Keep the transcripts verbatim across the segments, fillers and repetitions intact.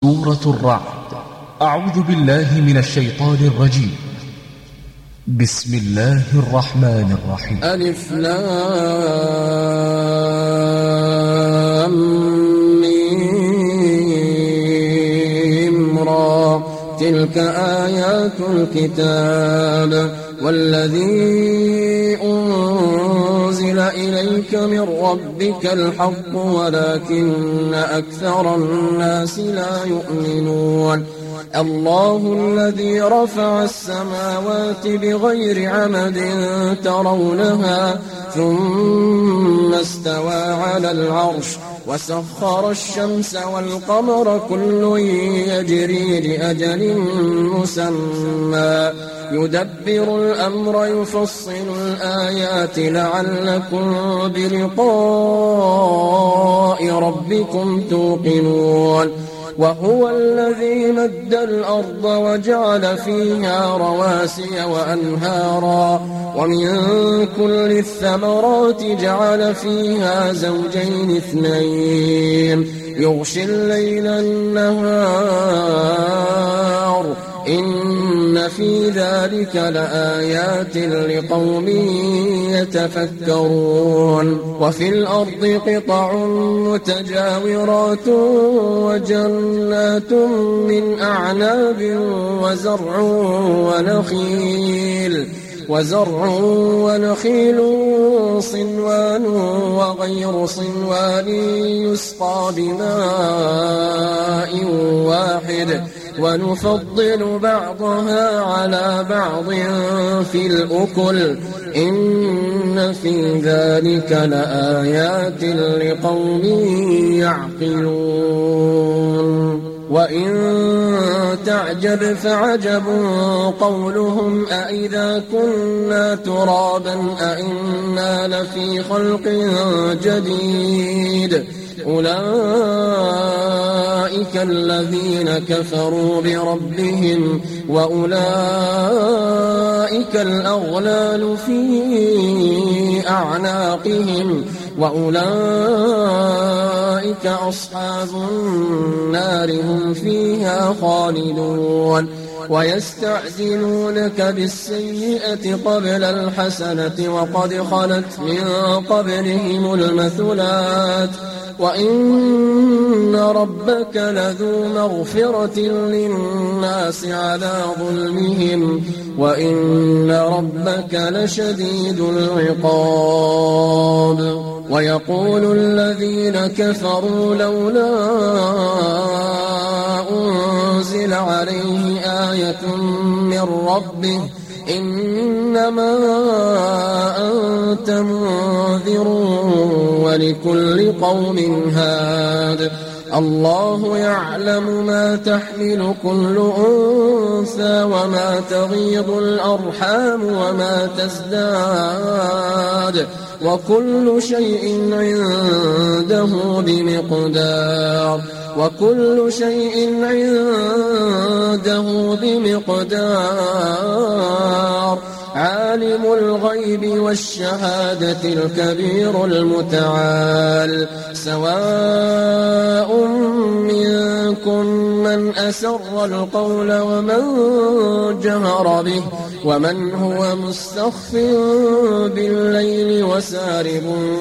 سورة الرعد. أعوذ بالله من الشيطان الرجيم. بسم الله الرحمن الرحيم. ألف لام ميم را تلك آيات الكتاب والذي أنزل إليك من ربك الحق ولكن أكثر الناس لا يؤمنون. الله الذي رفع السماوات بغير عمد ترونها ثم استوى على العرش وسخر الشمس والقمر كل يجري لأجل مسمى يدبر الأمر يفصل الآيات لعلكم بلقاء ربكم توقنون. وهو الذي مد الأرض وجعل فيها رواسي وأنهارا ومن كل الثمرات جعل فيها زوجين اثنين يغشي الليل النهار إن في ذلك لآيات لقوم يتفكرون. وفي الأرض قطع متجاورات وجنات من أعناب وزرع ونخيل وزرع ونخيل صنوان وغير صنوان يسقى بماء واحد ونفضل بعضها على بعض في الأكل إن في ذلك لآيات لقوم يعقلون. وإن تعجب فعجب قولهم أإذا كنا ترابا أإنا لفي خلق جديد أولئك الذين كفروا بربهم وأولئك الأغلال في أعناقهم وأولئك أصحاب النار هم فيها خالدون. ويستعجلونك بالسيئة قبل الحسنة وقد خلت من قبلهم المثلات وإن ربك لذو مغفرة للناس على ظلمهم وإن ربك لشديد العقاب. ويقول الذين كفروا لولا أنزل عليه آية من ربه إنما أنت منذر ولكل قوم هاد. الله يعلم ما تحمل كل أنثى وما تغيض الأرحام وما تزداد وكل شيء عنده بمقدار وكل شيء عنده بمقدار. عالم الغيب والشهادة الكبير المتعال. سواء منكم من أسر القول ومن جهر به ومن هو مستخف بالليل وسارب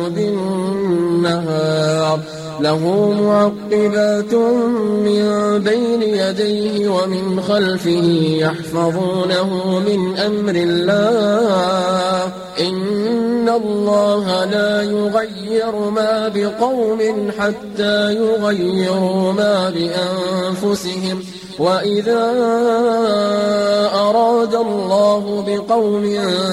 بالنهار له معقبات من بين يديه ومن خلفه يحفظونه من أمر الله إن الله لا يغير ما بقوم حتى يغيروا ما بأنفسهم وإذا أراد الله بقوم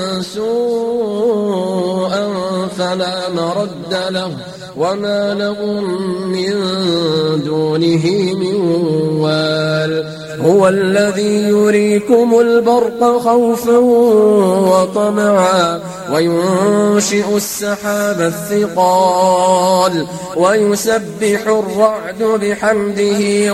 سوءا فلا مرد له وما لهم من دونه من وال. هو الذي يريكم البرق خوفا وطمعا وينشئ السحاب الثقال ويسبح الرعد بحمده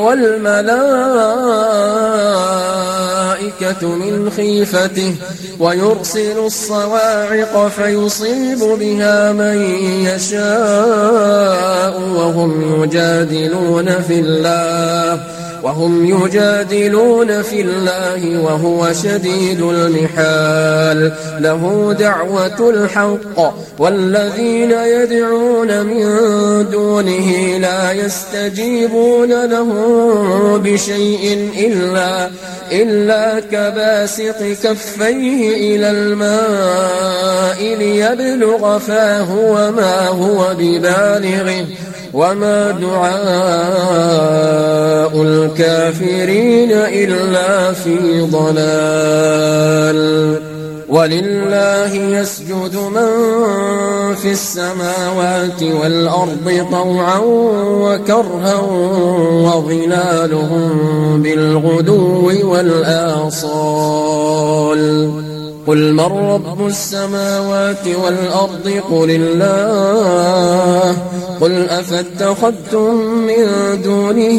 والملائكة من خيفته ويرسل الصواعق فيصيب بها من يشاء وهم يجادلون في الله وهم يجادلون في الله وهو شديد المحال له دعوة الحق والذين يدعون من دونه لا يستجيبون له بشيء إلا, إلا كباسط كفيه إلى الماء ليبلغ فاه وما هو ببالغه وما دعاء الكافرين إلا في ضلال ولله يسجد من في السماوات والأرض طوعا وكرها وظلالهم بالغدو والآصال قل من رب السماوات والأرض قل الله قل أفاتخذتم من دونه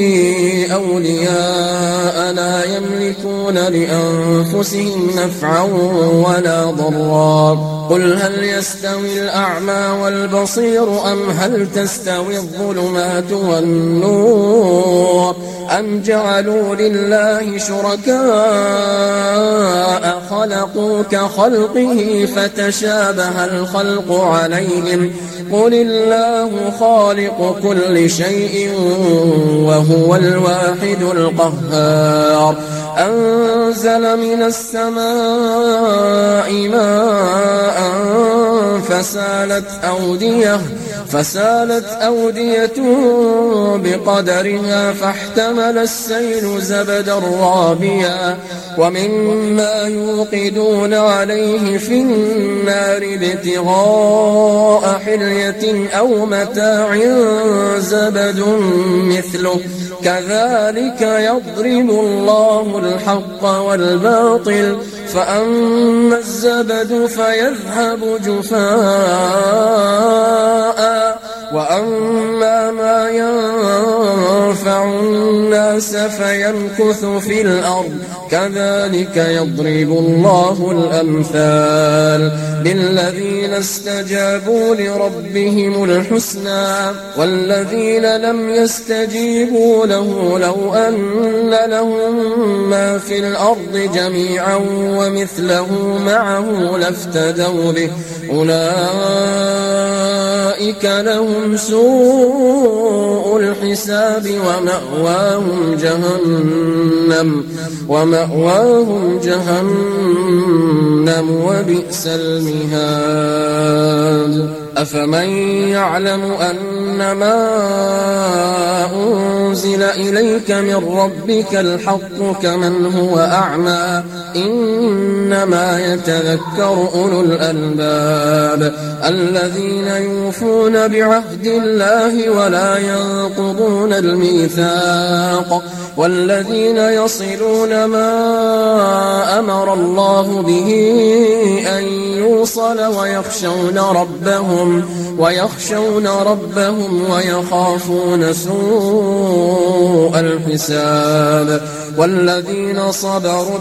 أولياء لا يملكون لأنفسهم نفعا ولا ضرا قل هل يستوي الأعمى والبصير أم هل تستوي الظلمات والنور أم جعلوا لله شركاء خلقوا كخلقه فتشابه الخلق عليهم قل الله خالق كل شيء وهو الواحد القهار أنزل من السماء ماء فسالت أودية فسالت أودية بقدرها فاحتمل السيل زبدا رابيا ومما يوقدون عليه في النار ابتغاء حلية أو متاع زبد مثله كذلك يضرب الله الحق والباطل فأما الزبد فيذهب جفاء وأما ما ينفع الناس فيمكث في الأرض كذلك يضرب الله الأمثال للذين استجابوا لربهم الحسنى والذين لم يستجيبوا له لو أن لهم ما في الأرض جميعا ومثله معه لافتدوا به أولئك لهم سوء الحساب ومأواهم جهنم ومأواهم جهنم وبئس المهاد أفمن يعلم أن ما أنزل إليك من ربك الحق كمن هو أعمى إنما يتذكر أولو الألباب الذين يوفون بعهد الله ولا ينقضون الميثاق والذين يصلون ما أمر الله به أن يوصل ويخشون ربهم ويخشون ربهم ويخافون سوء الحساب والذين صبروا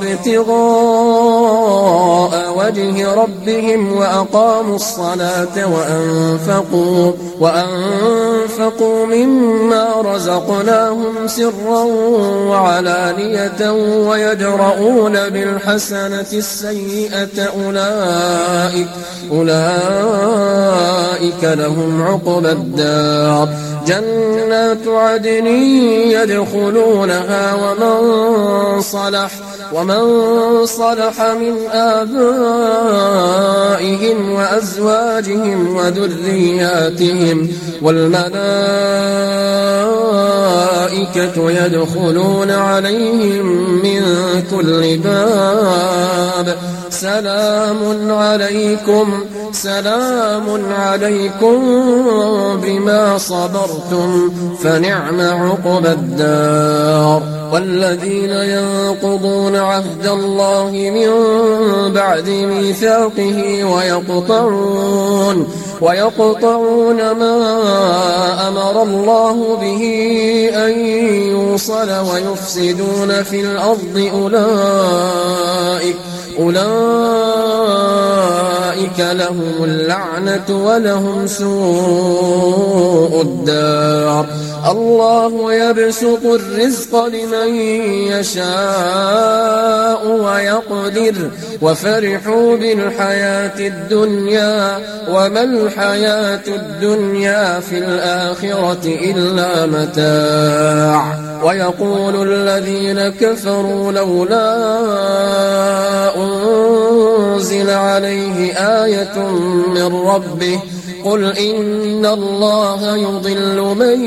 ابتغاء وجه ربهم وأقاموا الصلاة وأنفقوا وأنفقوا مما رزقناهم سرا وعلانية ويدرؤون بالحسنة السيئة أولئك أولئك لهم عقبى الدار جنات عدن يدخلونها ومن صلح ومن صلح من آبائهم وأزواجهم وذرياتهم والملائكة يدخلون عليهم من كل باب سلام عليكم سلام عليكم بما صبرتم فنعم عقبى الدار والذين ينقضون عهد الله من بعد ميثاقه ويقطعون ويقطعون ما أمر الله به أن يوصل ويفسدون في الأرض أولئك أولئك لهم اللعنة ولهم سوء الدار الله يبسط الرزق لمن يشاء ويقدر وفرحوا بالحياة الدنيا وما الحياة الدنيا في الآخرة إلا متاع ويقول الذين كفروا لولا أنزل عليه آية من ربه قل إن الله يضل من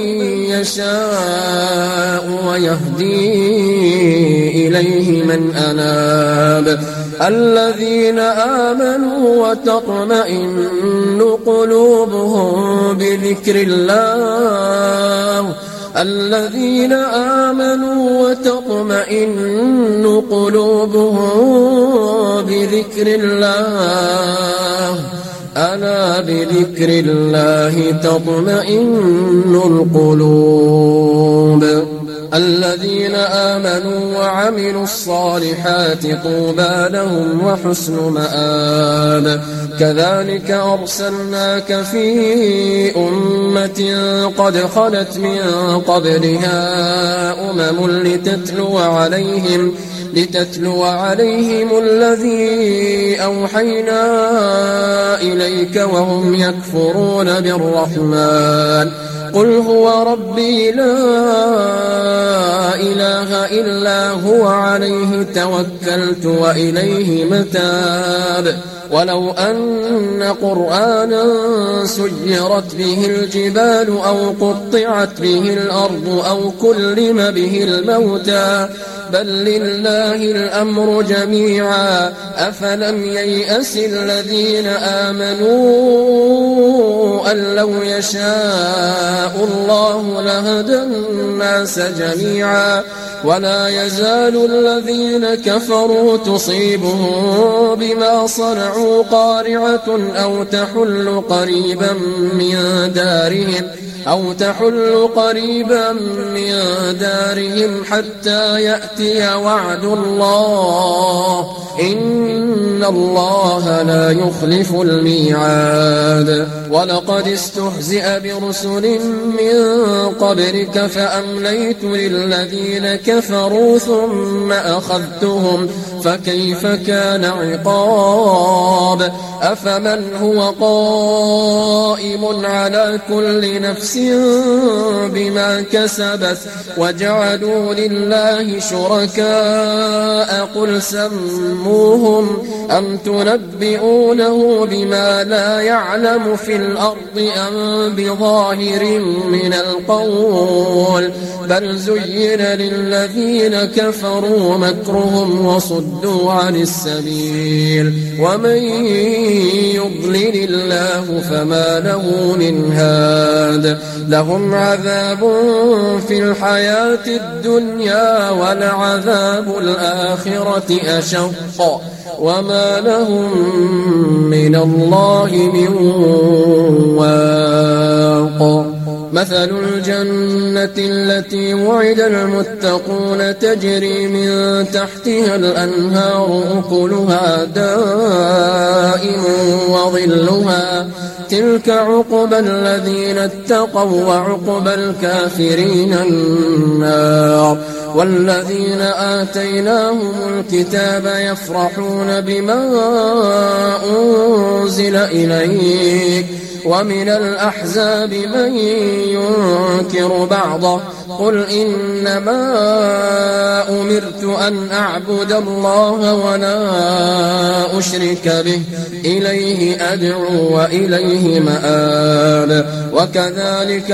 يشاء ويهدي إليه من أناب الذين آمنوا وتطمئن قلوبهم بذكر الله الذين آمنوا وتطمئن قلوبهم بذكر الله ألا بذكر الله تطمئن القلوب الذين آمنوا وعملوا الصالحات طوبى لهم وحسن مآب كذلك أرسلناك في أمة قد خلت من قبلها أمم لتتلو عليهم لتتلو عليهم الذي أوحينا إليك وهم يكفرون بالرحمن قل هو ربي لا إله إلا هو عليه توكلت وإليه متاب ولو أن قرآنا سيرت به الجبال أو قطعت به الأرض أو كلم به الموتى بل لله الأمر جميعا أفلم ييأس الذين آمنوا أن لو يشاء الله لهدى الناس جميعا ولا يزال الذين كفروا تصيبهم بما صنعوا قارعة أو تحل قريبا من دارهم أو تحل قريبا من دارهم حتى يأتي وعد الله إن الله لا يخلف الميعاد ولقد استهزئ برسل من قبلك فأمليت للذين كفروا ثم أخذتهم فكيف كان عقاب أفمن هو قائم على كل نفس بما كسبت وجعلوا لله شركاء قل سموهم أم تنبئونه بما لا يعلم في الأرض أم بظاهر من القول بل زين للذين كفروا مكرهم وصدوا عن السبيل ومن يضلل الله فما له من هاد لهم عذاب في الحياة الدنيا ولعذاب الآخرة أشق وما لهم من الله من واق مثل الجنة التي وعد المتقون تجري من تحتها الأنهار أكلها دائم وظلها تلك عقبى الذين اتقوا وعقبى الكافرين النار والذين آتيناهم الكتاب يفرحون بما أنزل إليك ومن الأحزاب من ينكر بعضه قل إنما أمرت أن أعبد الله ولا أشرك به إليه أدعو وإليه مآب وكذلك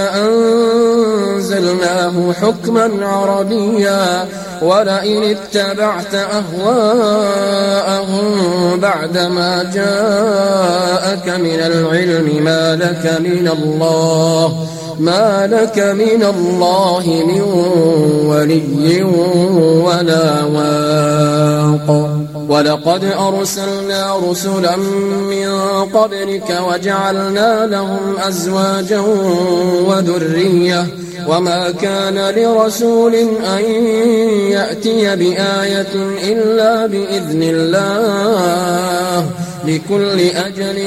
أنزلناه حكما عربيا ولئن اتبعت أهواءهم بعدما جاءك من العلم ما لك من الله ما لك من الله من ولي ولا واق ولقد أرسلنا رسلا من قبلك وجعلنا لهم أزواجا وذرية وما كان لرسول أن يأتي بآية إلا بإذن الله لكل أجل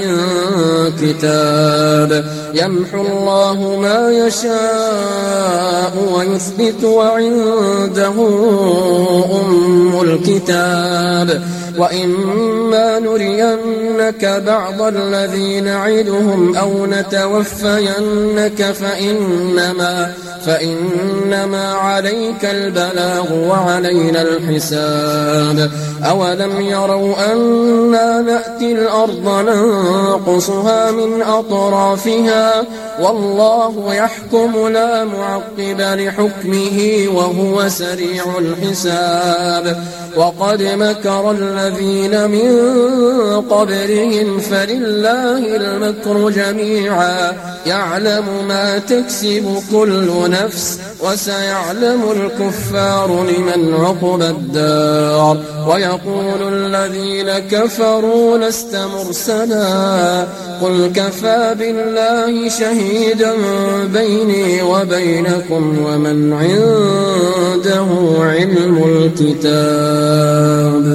كتاب يمحو الله ما يشاء ويثبت وعنده أم الكتاب وإما نرينك بعض الذي نعدهم أو نتوفينك فإنما, فإنما عليك البلاغ وعلينا الحساب أولم يروا أنا نأتي الأرض ننقصها من أطرافها والله يحكم لا معقب لحكمه وهو سريع الحساب وقد مكر الذين من قبلهم فلله المكر جميعا يعلم ما تكسب كل نفس وسيعلم الكفار لمن عقبى الدار ويقول الذين كفروا لست مرسلا قل كفى بالله شهيدا بيني وبينكم ومن عنده علم الكتاب